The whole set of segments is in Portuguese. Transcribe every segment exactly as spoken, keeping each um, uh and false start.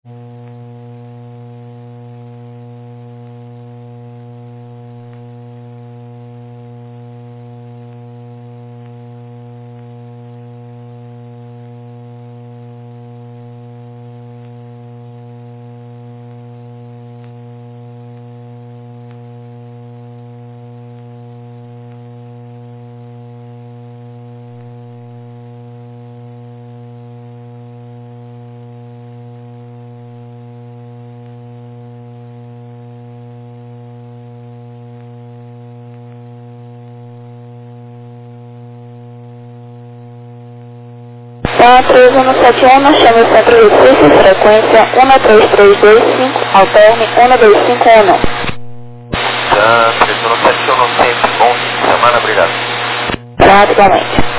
Tá, três um sete um, chame o Centro Recife, frequência um três três dois cinco, alterne um dois cinco um. Tá, três um sete um, sempre. Bom fim de semana, obrigado. Praticamente.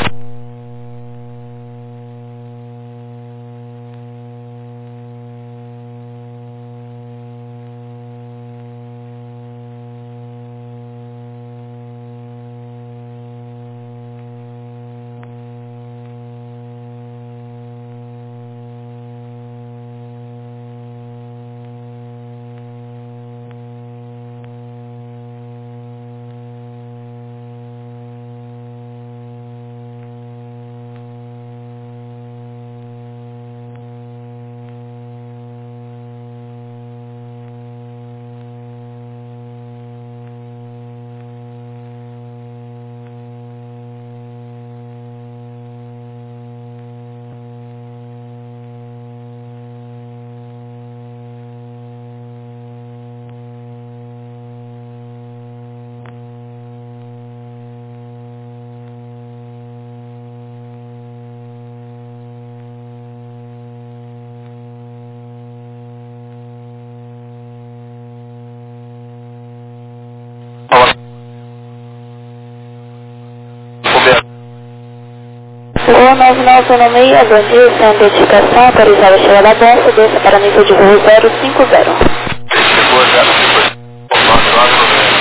Rua nove nove um seis, bom dia, sem identificação, autorizada a chegar da bolsa, desça para nível de rua zero cinco zero. Chegou zero cinco zero.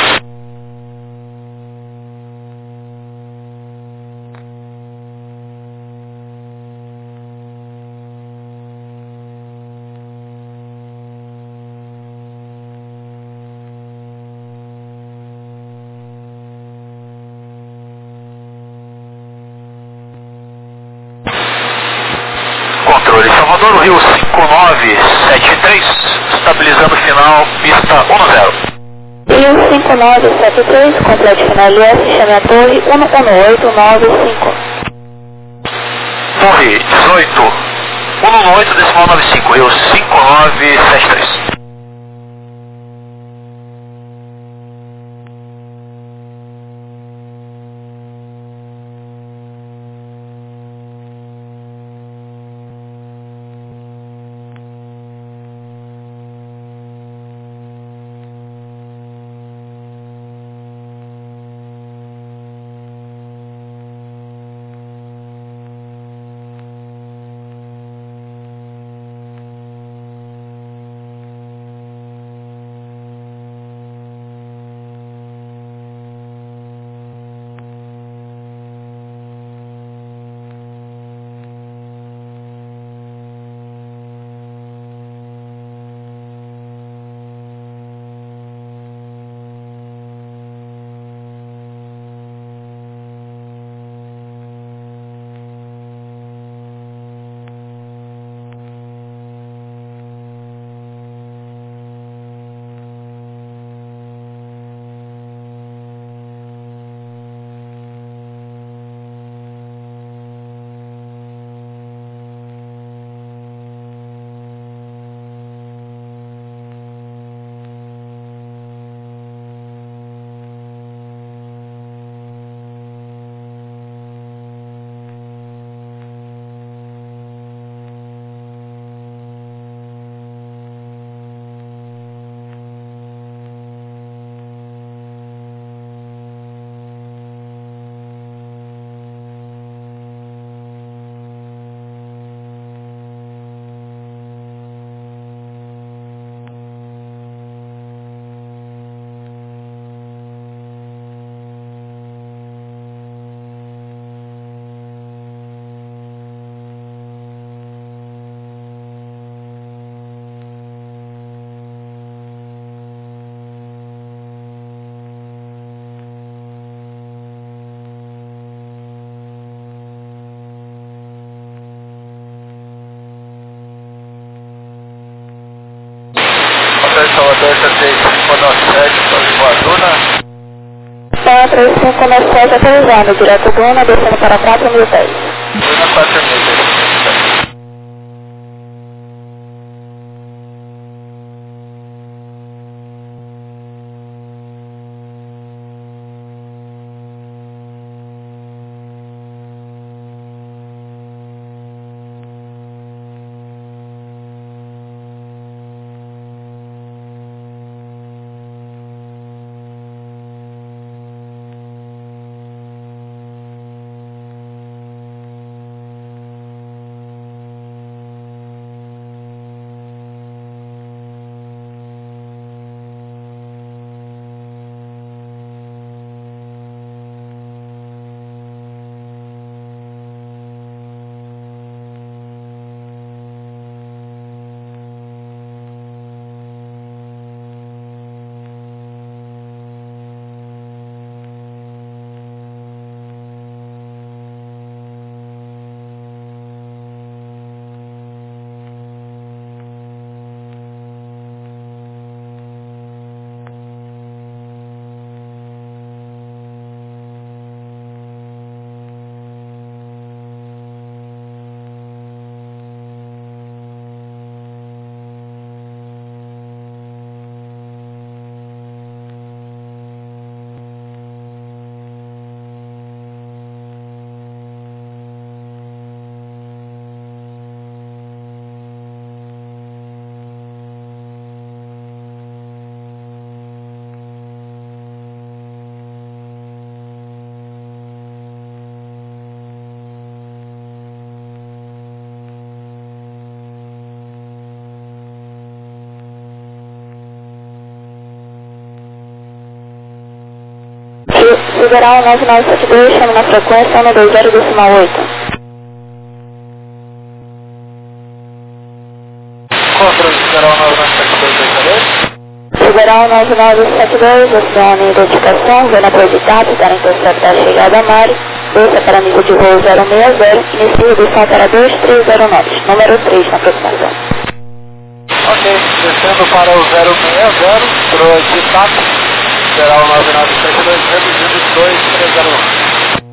Controle Salvador, Rio cinco nove sete três, estabilizando final, pista um zero. Rio cinco nove sete três, complete final L S, chame a torre um um oito nove cinco. Torre dezoito, um um oito decimal nove cinco, Rio cinco nove sete três. sete, Lisboa Duna. quatro cinco nove sete autorizado, direto Duna, descendo para quatro mil e dez. Duna quatro mil e dez. Federal nove nove sete dois, chama na frequência um dois zero decimal oito. Controle Federal nove nove sete dois, Federal nove nove sete dois, acione identificação, zona proibitada, para interceptar a chegada a Mari, desça para nível de voo zero seis zero, inicia redução para dois três zero nove, número três na aproximação. Ok, descendo para o zero seis zero, proibitado, Federal nove nove sete dois, reduzindo dois três zero nove.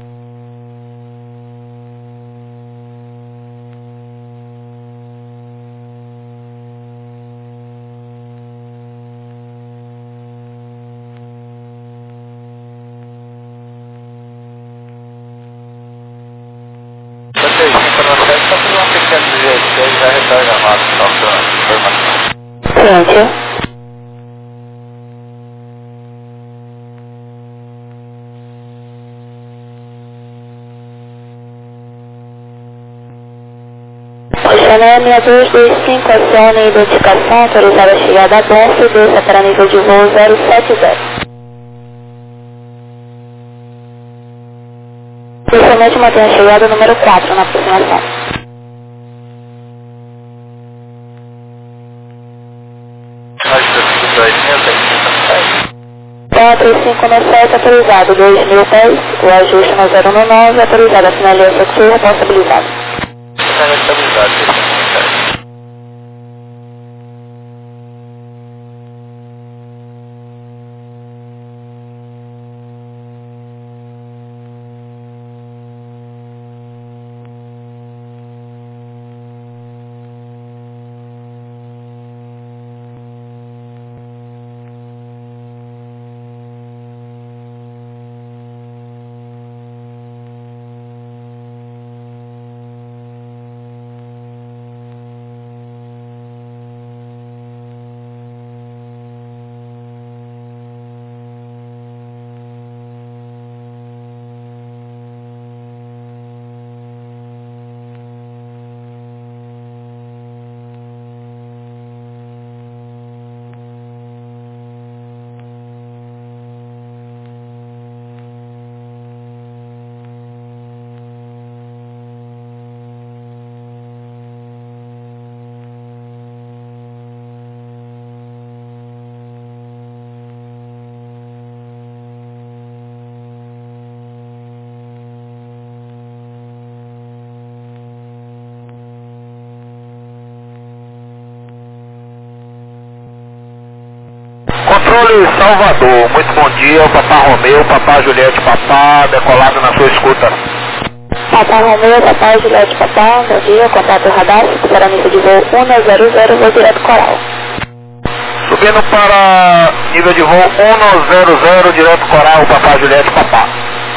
Só por uma pequena dezesseis já retorna a massa, só para informação. Ciência. Oceanânia dois dois cinco, acione identificação, autorizada a chegada a Bonfim, desça para nível de voo zero sete zero. Inicialmente mantém a chegada número quatro na aproximação. quatro cinco nove sete autorizado, dois mil e dez, o ajuste no zero um nove, autorizado a finalização efetiva, responsabilizado. Responsabilizado. Controle Salvador, muito bom dia, Papá Romeu, Papá Juliette, Papá, decolado na sua escuta. Papá Romeu, Papá Juliette, Papá, bom dia, contato radar, para nível de voo um zero zero, voo direto Coral. Subindo para nível de voo um zero zero, direto Coral, Papá Juliette, Papá.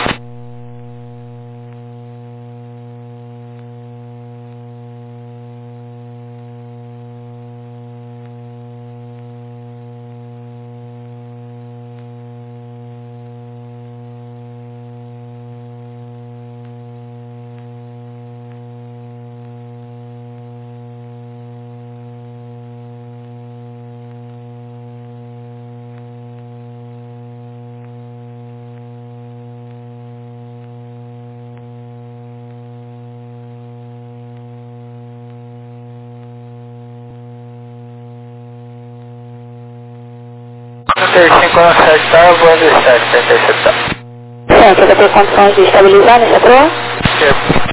trinta e cinco a sete, tá? Voando sete, trinta e sete, tá? Certo, vai ter condições de estabilizar nessa proa? Certo.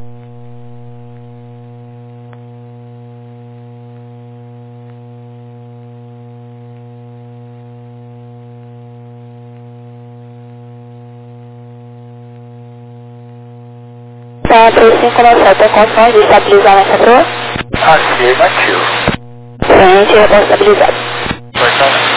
Tá, trinta e cinco a sete, tem condições de estabilizar nessa proa? Afirmativo. Frente, já está estabilizado. Vai estar.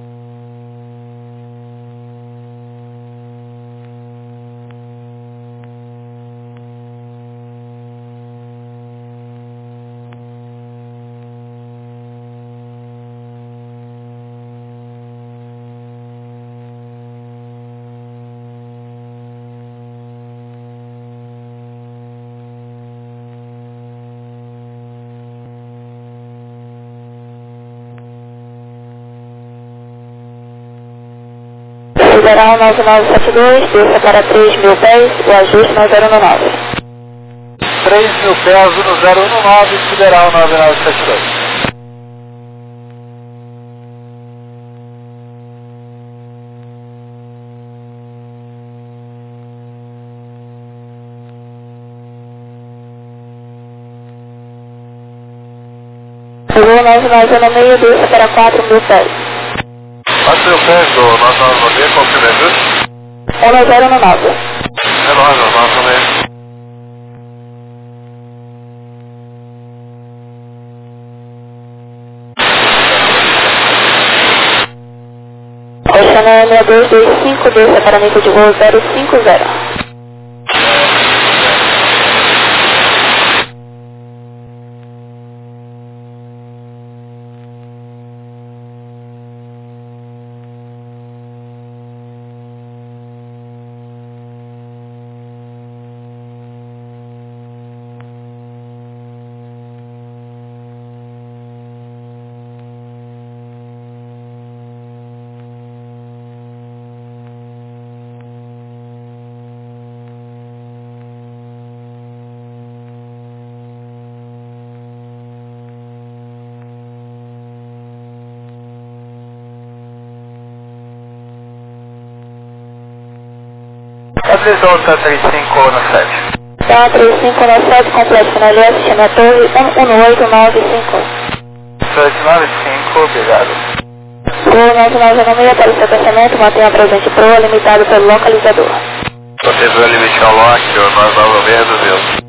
Federal nove nove sete dois, desça para três mil pés, o ajuste no zero um nove. três mil pés no zero um nove, Federal nove nove sete dois. Voo nove nove no meio, desça para quatro mil pés. quatro mil pés do nove nove nove, qual que é o ajuste? um zero um nove. É nove nove nove. Oceano seis dois dois cinco, desça para nível de voo zero cinco zero. Estabilizou tá trinta e cinco no sete. Tá, trinta e cinco no sete, complexo na L S, chama a torre um um oito nove cinco. sete nove cinco, obrigado. Voo nove nove no meio para o estacionamento, mantenha presente proa, limitado pelo localizador. Protegeu o limite ao lock, nós vamos ver reduzido.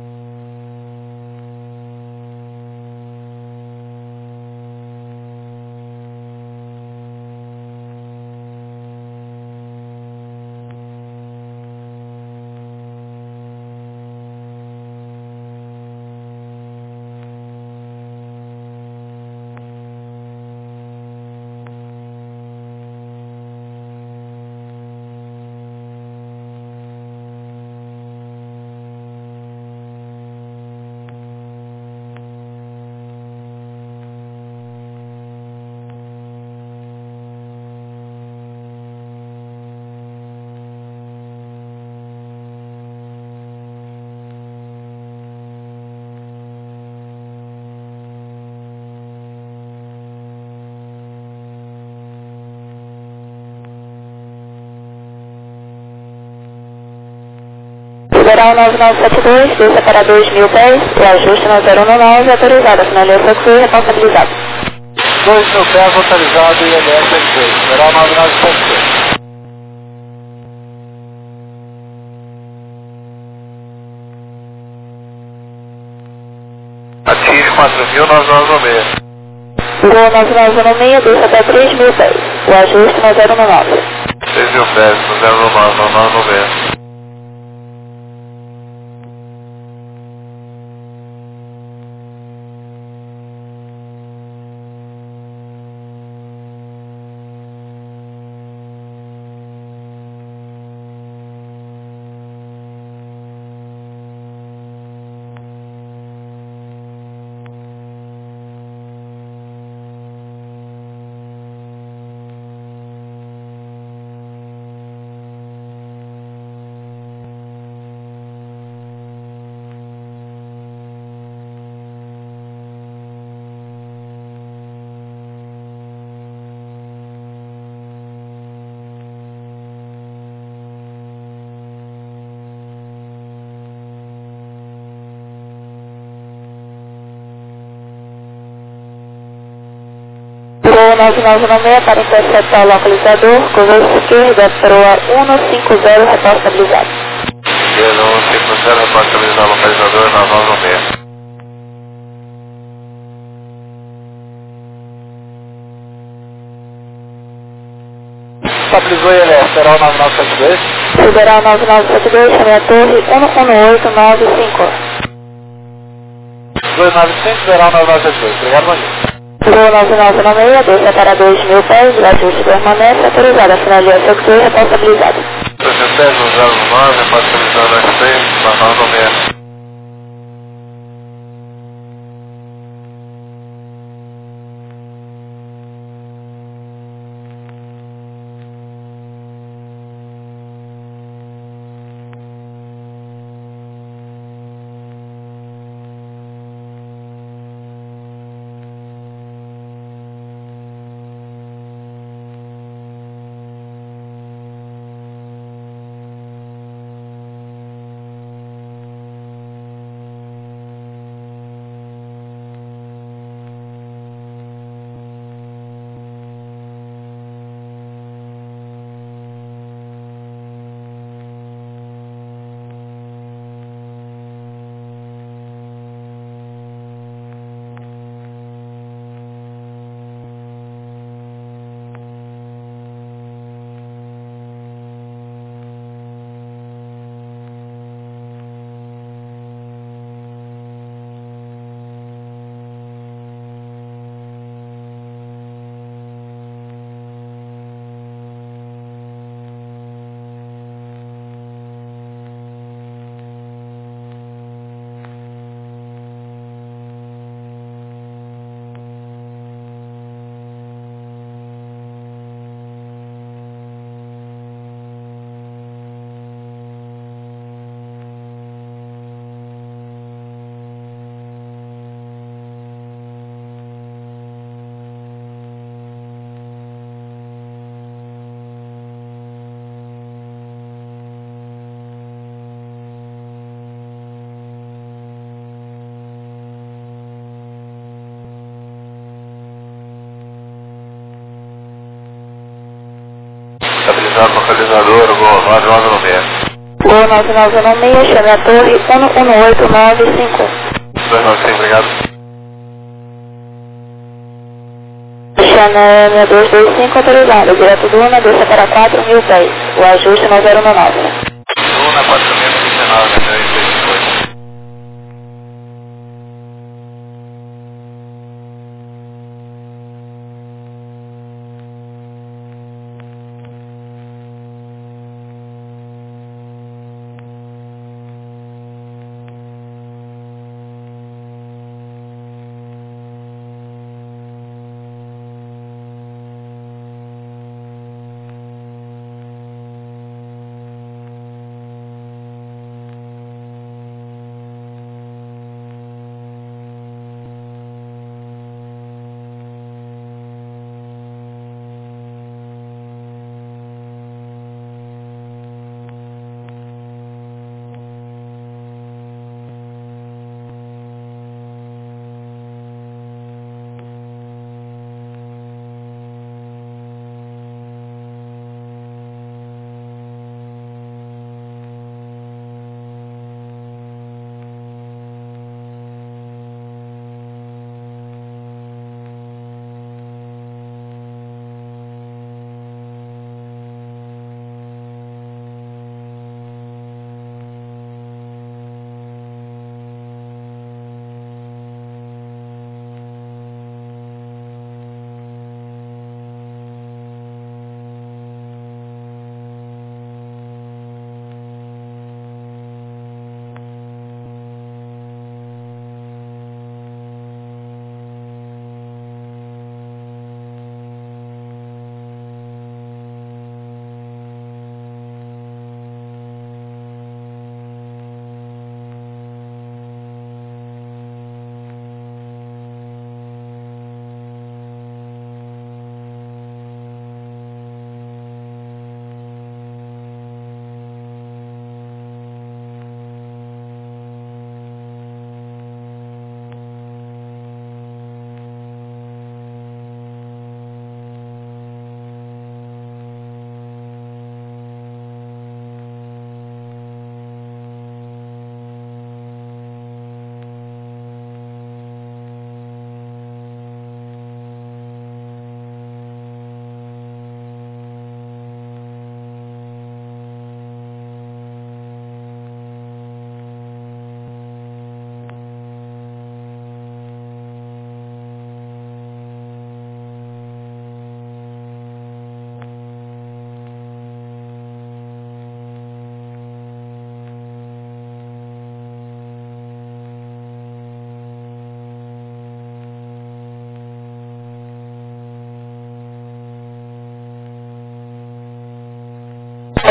Federal nove nove sete dois, desça para dois mil pés, o ajuste no zero um nove, autorizado, finalização e responsabilizado. dois mil pés localizado I L S L dois, esperar nove nove sete dois. Atinge quatro mil nove nove seis. Virou nove nove nove seis, desce até três mil pés. O ajuste no zero nove. três mil pés, no zero nove nove nove seis. Proa nove nove nove seis para interceptar o localizador, curva esquerda, proa cento e cinquenta, reporte estabilizado. Esquerda cento e cinquenta, reporte estabilizado, localizador nove nove nove seis. Estabilizou I L S, Federal nove nove sete dois. Federal nove nove sete dois, chame a torre um um oito nove cinco. dois nove cinco, Federal nove nove sete dois, obrigado, bom dia. Virou nove nove nove seis, desce para dois mil pés, o ajuste permanece, autorizado, final de S X dois, reporte estabilizado. dois mil pés, no zero nove, reporte estabilizado, S seis, nove nove nove seis. Estabilizado, localizador, Gol nove nove nove seis. Gol nove nove nove seis, chame a torre um um oito nove cinco. dois nove cinco, obrigado. Chame dois dois cinco, autorizado, direto do Una, desça para quatro mil pés, o ajuste no zero nove. Una quatro mil e dezenove, né?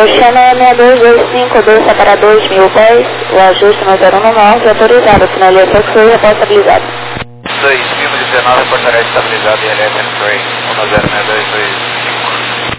Oceana seis dois dois cinco, desça para dois mil pés, o ajuste no zero um nove, autorizado, finalização que foi responsabilizado. dois mil e dezenove, portaria estabilizada e L S M Train, um zero seis dois dois cinco.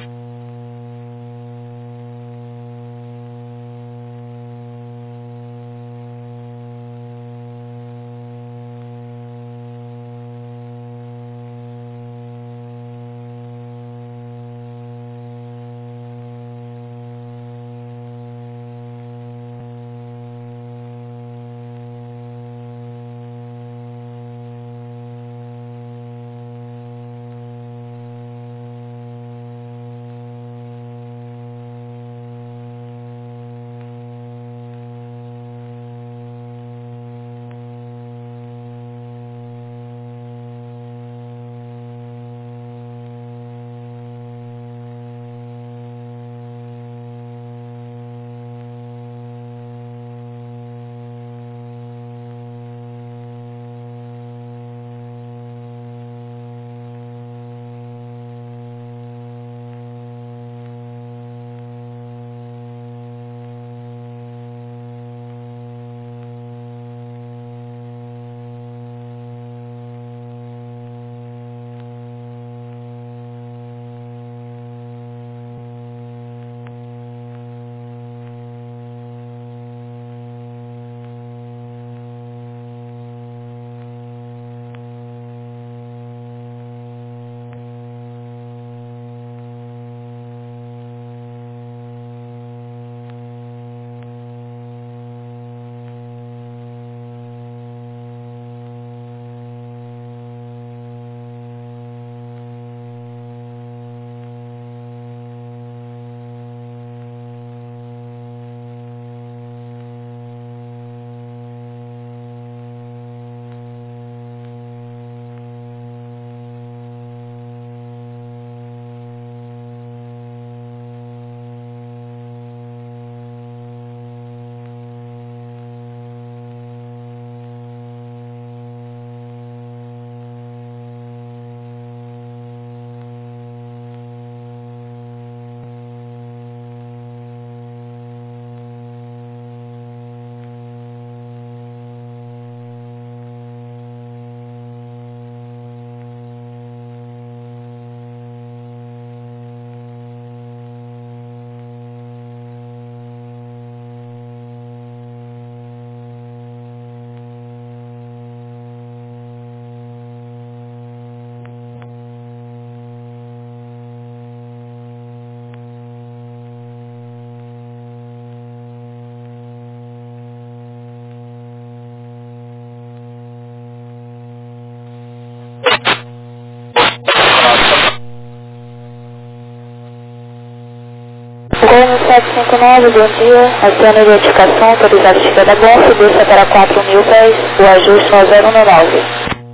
Gol sete cinco nove, bom dia. Acione a identificação, autorizado chegada a Golfo, desça para quatro mil pés, o ajuste no zero um nove.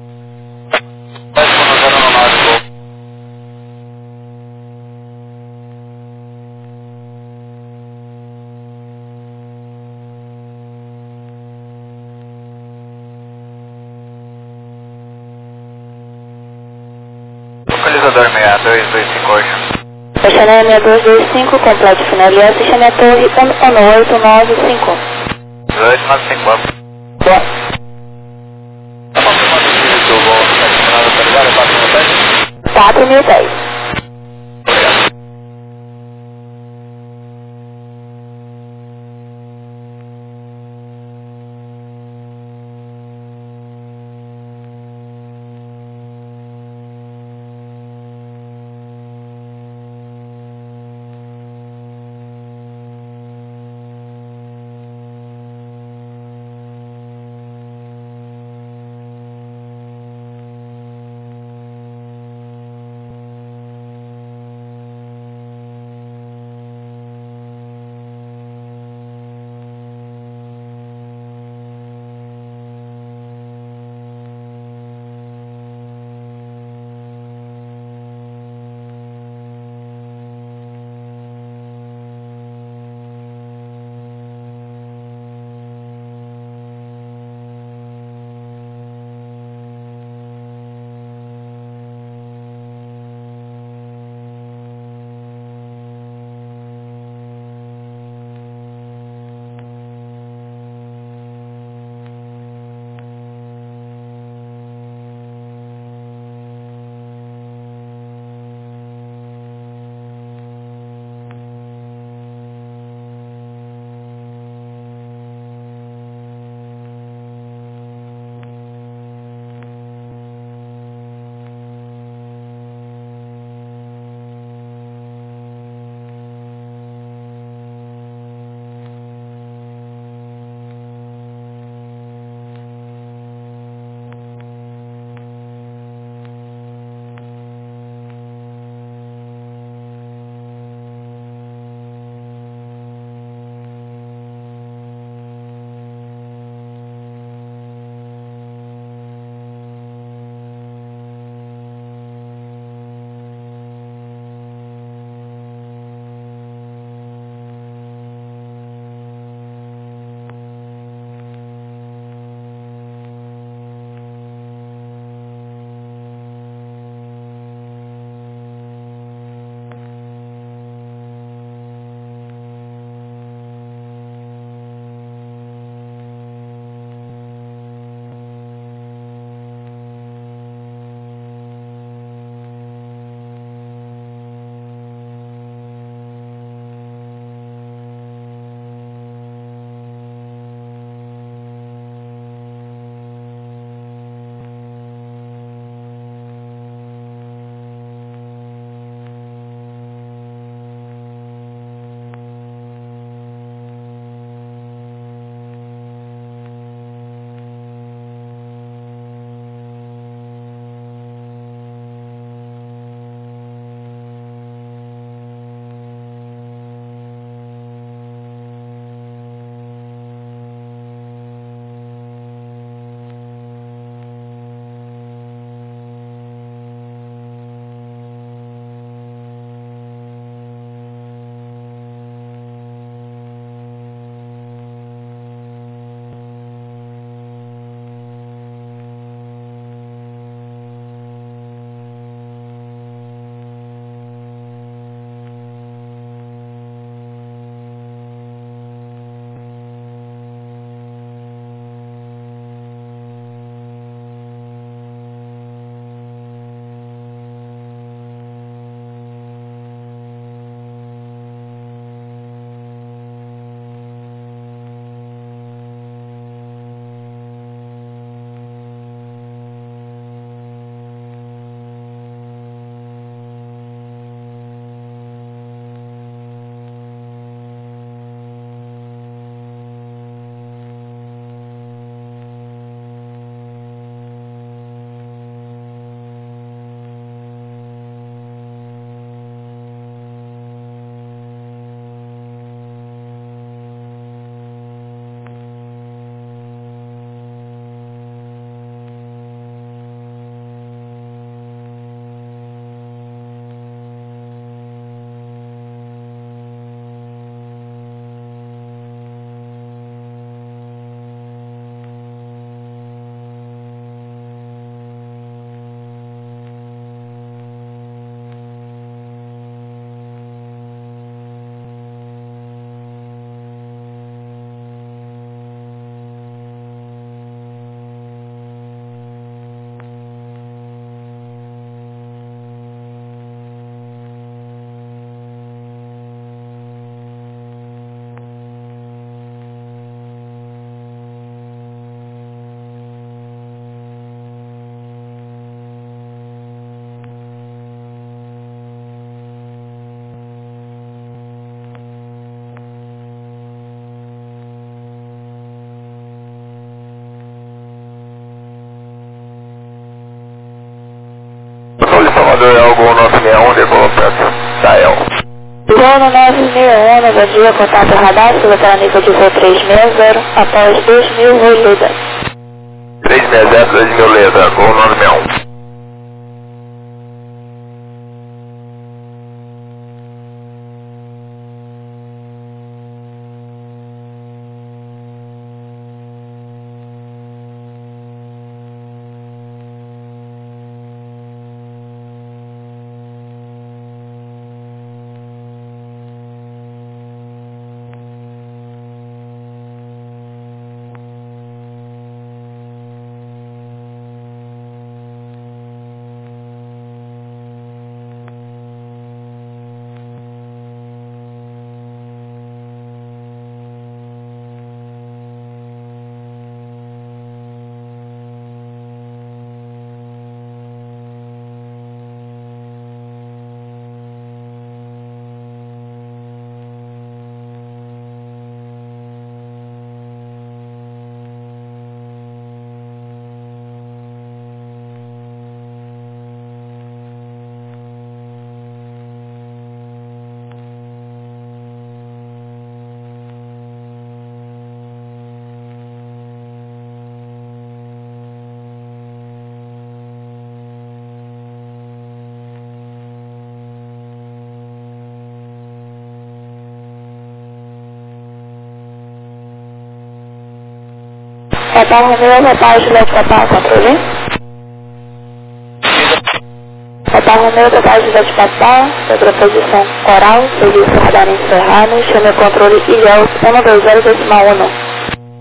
Localizador seis dois dois cinco oito. Oceana seis dois dois cinco, completo finalização, chame a torre um oito nove cinco. oito nove cinco. Boa. Tá confirmando o nível do voo adicionado autorizado, é quatro mil pés? quatro mil pés. Obrigado. Comando é o Gol nove seis um, decolopante, Dael. Gol no nove seis um, bom dia, contato radar, siga para nível de voo trezentos e sessenta, após dois mil, voo Leda. trezentos e sessenta, dois mil, Leda, Gol nove seis um. Hotel Romeo, Hotel Juliette, Hotel Controle. Hotel Romeo, Hotel Juliette, Hotel, sobreposição coral, serviço radar encerrado, chame controle I E L um dois zero decimal um.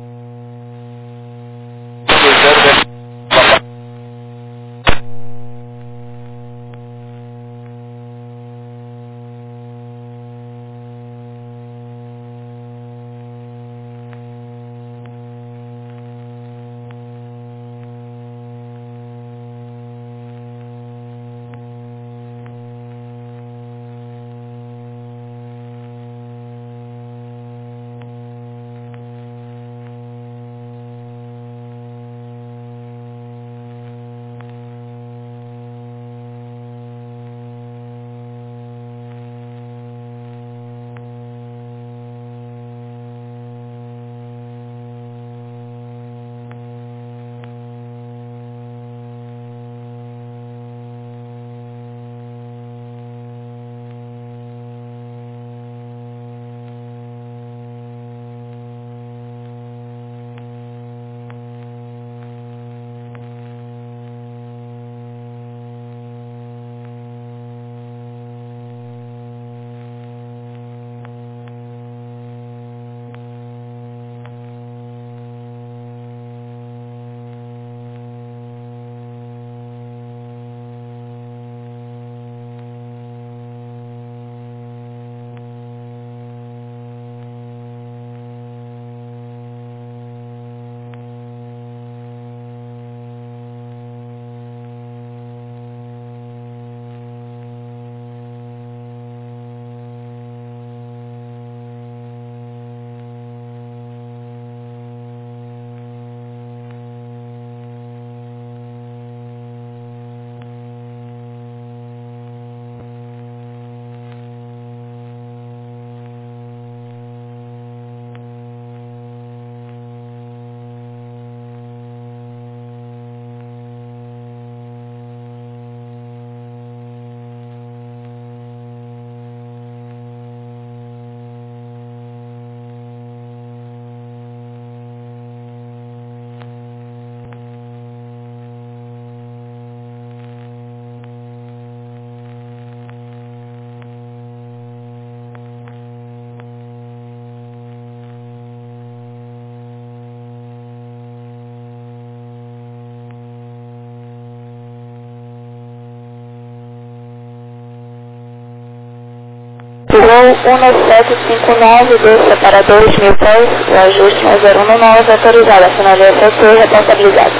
Voo um sete cinco nove, desça para dois mil pés, o ajuste é zero um nove, autorizado, a finalização e responsabilizado.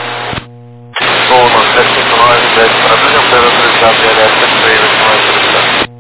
Voo um sete cinco nove, desça para dois mil pés, autorizado, B L S, autorizado.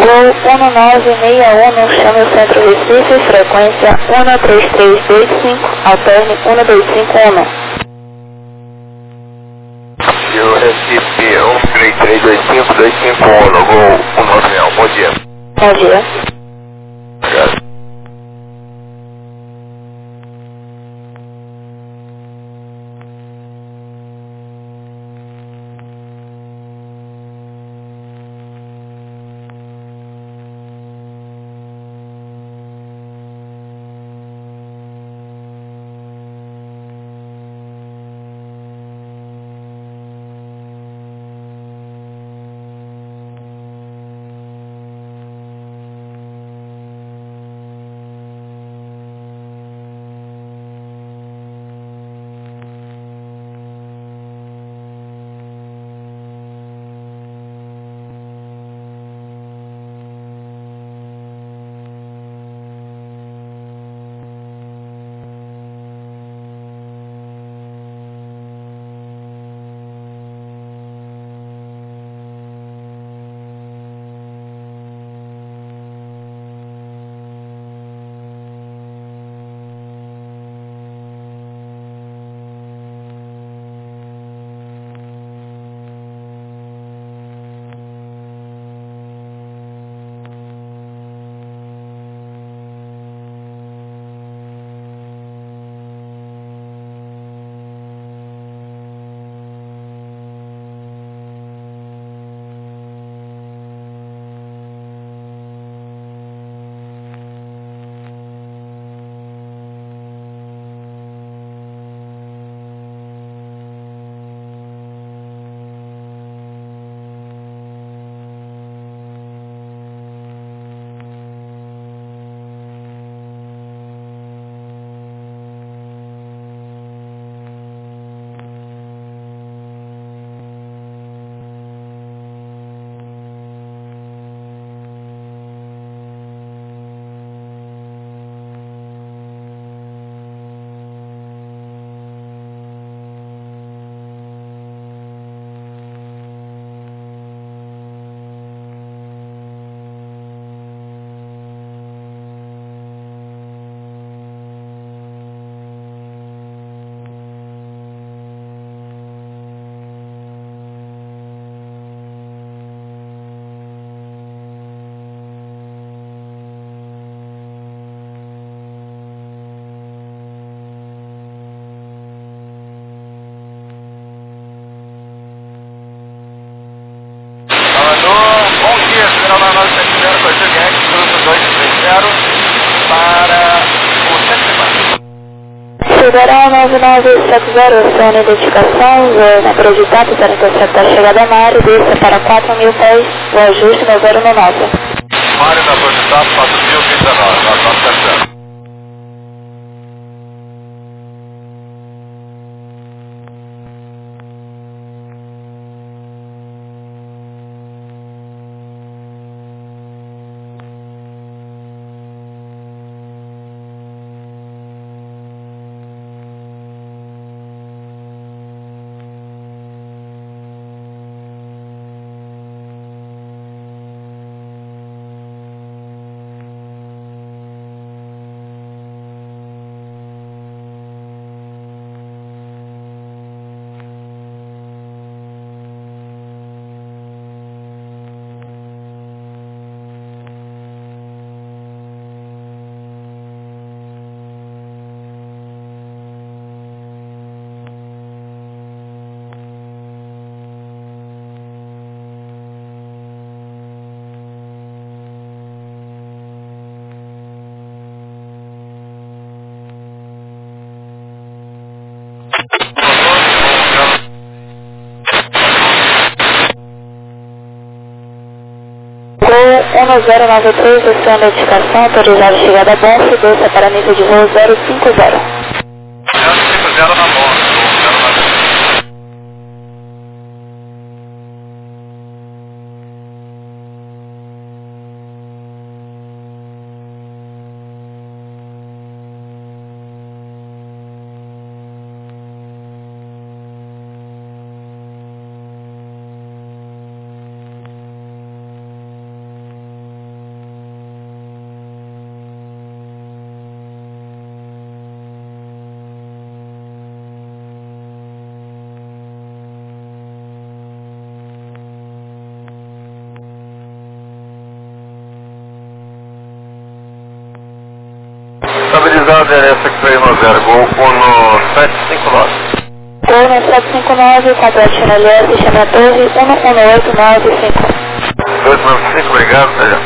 Gol um nove seis um, chame o Centro Recife, frequência um três três dois cinco, alterne um dois cinco um. E o Recife um três três dois cinco dois cinco um, Gol um nove seis um, bom dia. Bom dia. Obrigado. Federal nove nove sete zero, sua identificação, voo na Acreditado para interceptar a chegada a Mário, desça para quatro mil pés, o ajuste no zero no nove. Mário na Acreditado, quatro mil dezenove, nós estamos testando. um zero nove três, sua notificação, autorizada a chegada a Bonfim, desça para nível de voo zero cinco zero. zero cinco zero na Bonfim. Atualizar o endereço que foi no zero, Gol um sete cinco nove. Gol um sete cinco nove, quatro China L S, chama a torre um um oito nove cinco. dois nove cinco, obrigado, seja.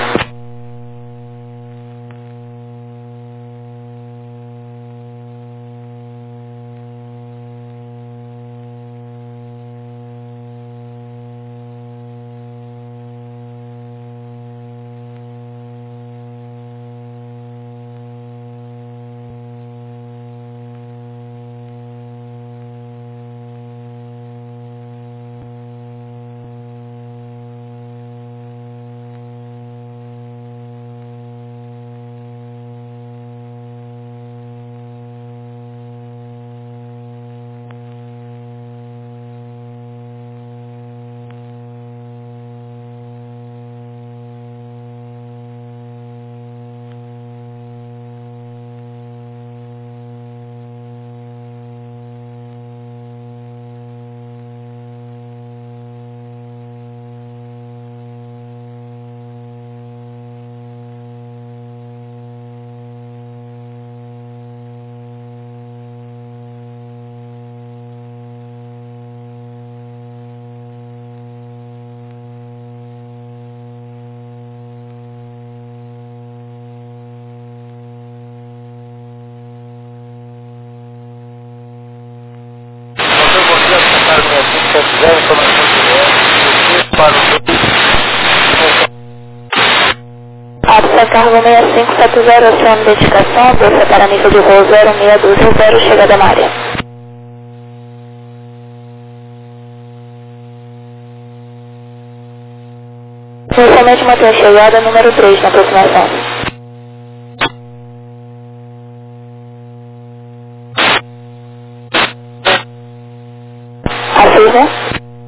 Apsa cargo seis cinco sete zero, acione identificação, bolsa para nível de voo zero seis dois zero, chegada na área. Inicialmente mantenha a chegada número três na aproximação. Afirma.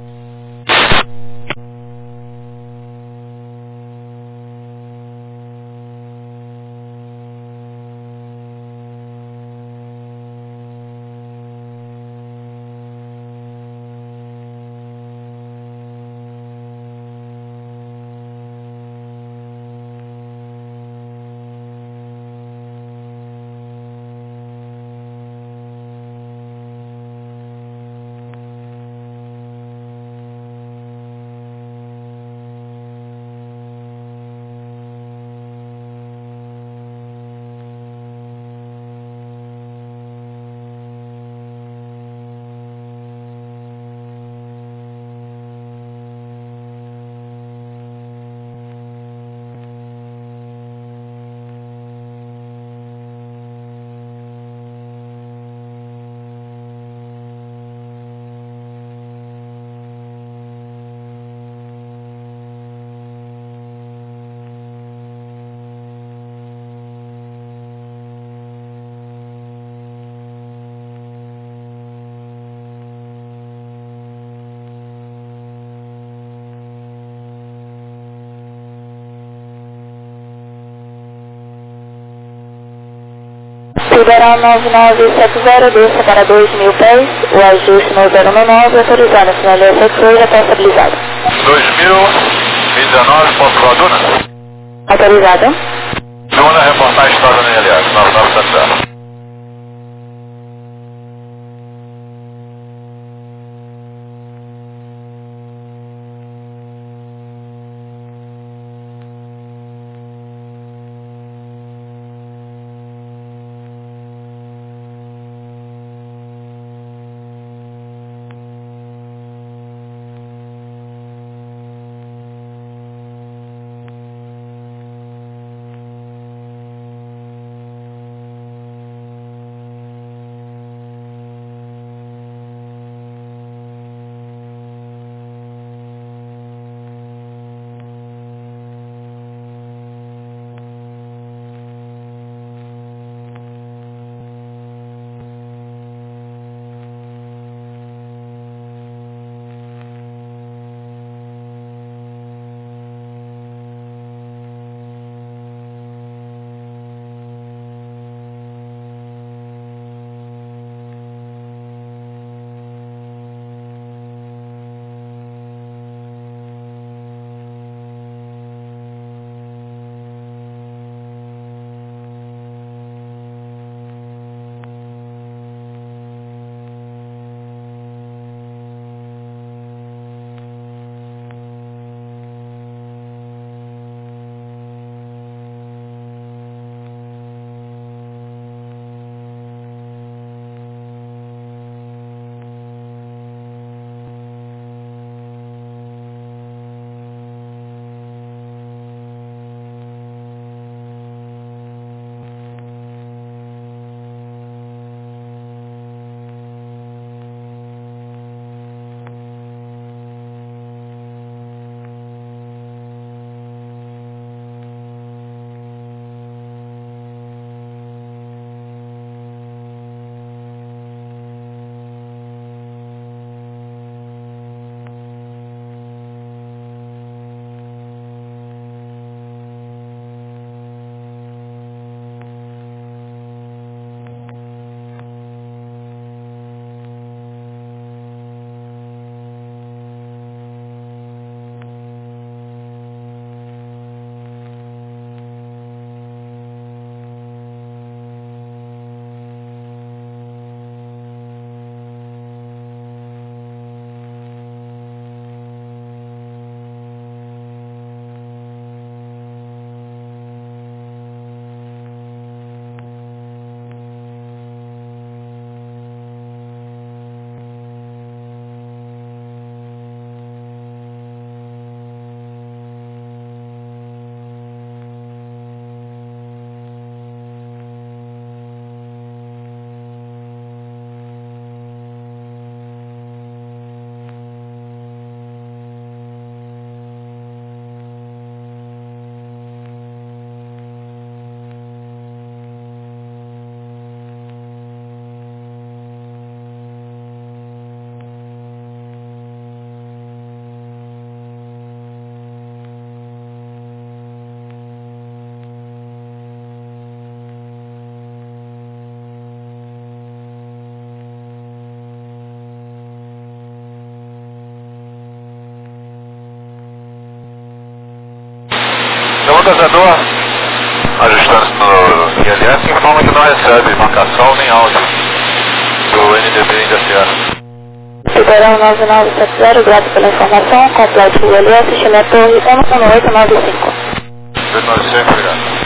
Liberal nove nove sete zero, desça para dois mil pés, o ajuste no zero nove, autorizado, a sinalização foi já está estabilizado. dois mil e dezenove, ponto Duna. Autorizado. Duna, reportagem Estado N L S, nove nove sete zero. Então, casador, ajustando-se no I L S, informa que não recebe marcação nem áudio do N D B ainda Sierra. Tubarão nove nove sete zero, grato pela informação, complete o I L S, Chile Torre um um oito nove cinco. oito nove cinco, obrigado.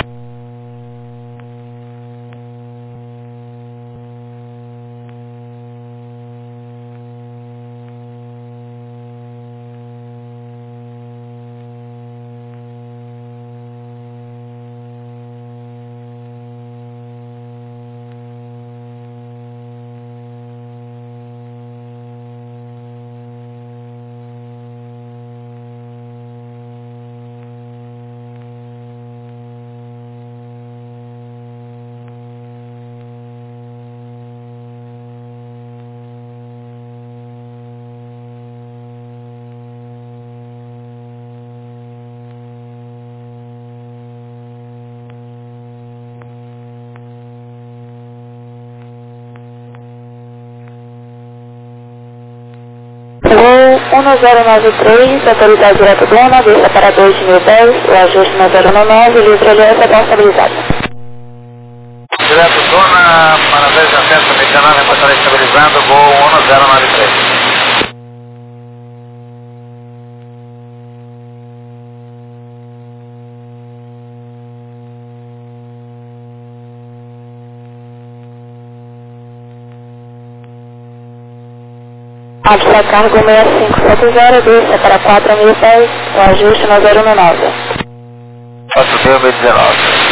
Voo um zero nove três, autoridade direta dona, desça para dois de mil e dez, o ajuste no zero nove, livre L S está estabilizado. Direto dona, para vez de acesso americana, reportar estabilizando, voo um zero nove três. Alfa cargo seis cinco sete zero, desça para quatro mil e dez, o ajuste no zero nove. quatro mil e dezenove.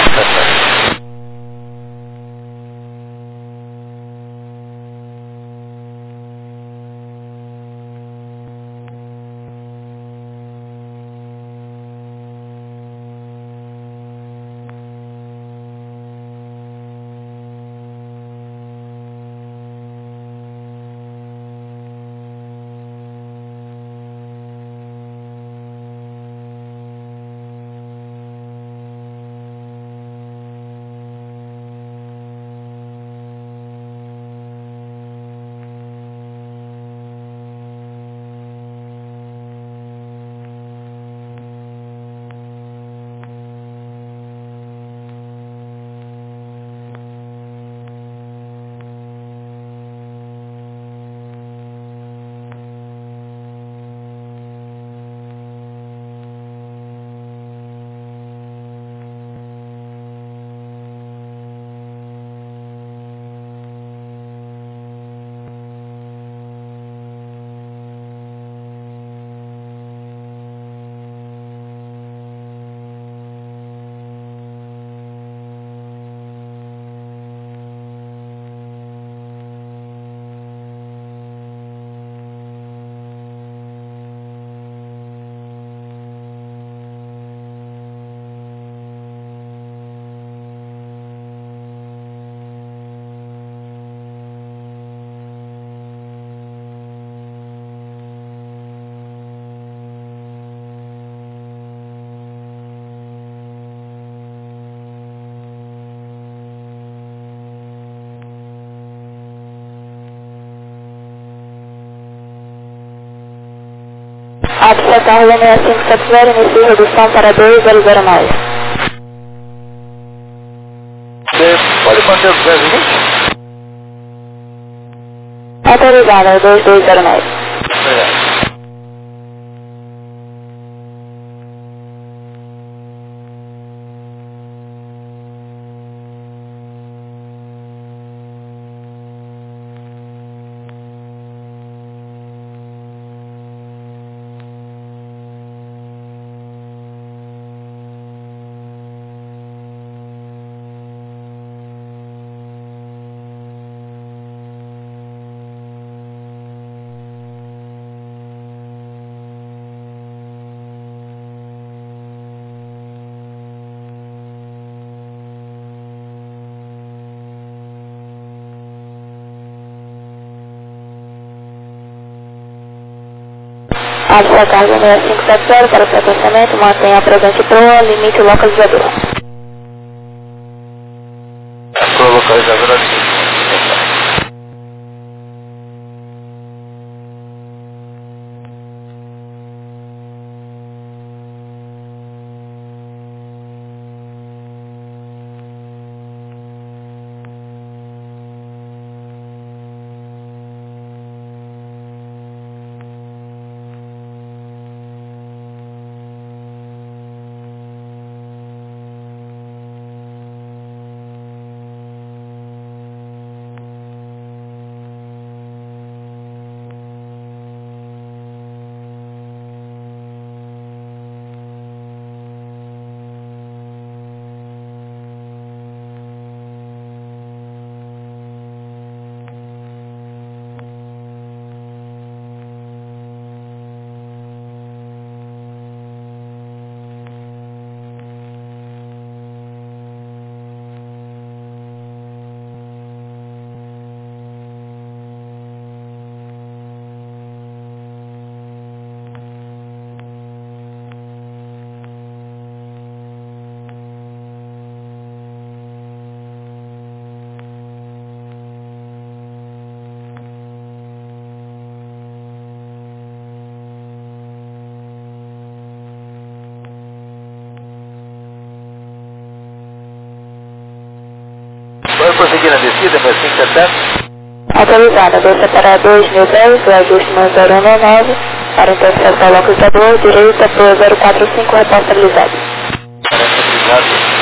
Alfa cargo seis cinco sete zero, inicia redução para dois zero zero nove. Você pode manter os duzentos e vinte? Autorizado, dois dois zero nove. Obrigado. Alfa cargo seis cinco sete zero para processamento, mantenha presente proa, limite localizador. A sua localizadora limite. prosseguir na descida, meu cinco sete sete? Autorizada, desça para dois mil e dez, o ajuste no zero um nove, para interseção localizador, direita para o zero quatro cinco, responsabilizado. Obrigado.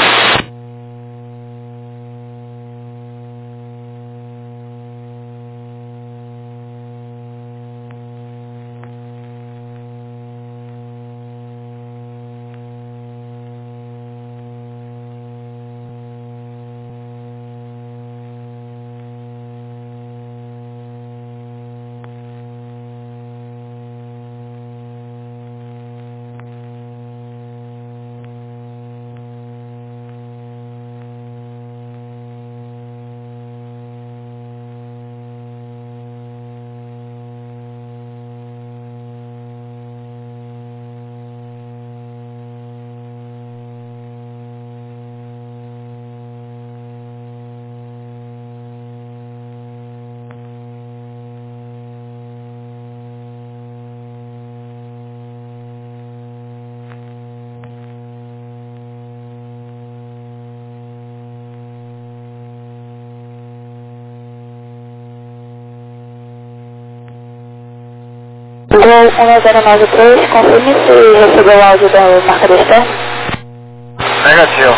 um zero nove três, confirme se recebeu o áudio do marcador externo. Negativo.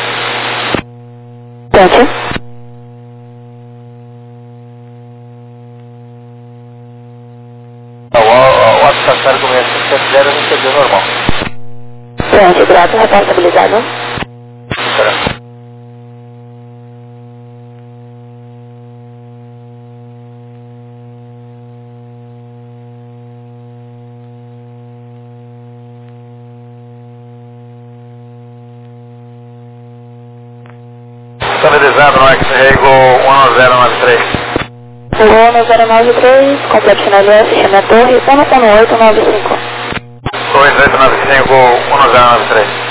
Pronto. O WhatsApp começa a cinco zero, recebeu normal. Pronto, grato, responsabilizado. Certo. Estabilizado no X-Ray Gol um zero nove três. um zero nove três, completo final de S, chama a torre, um um oito nove cinco. oito oito nove cinco, um zero nove três.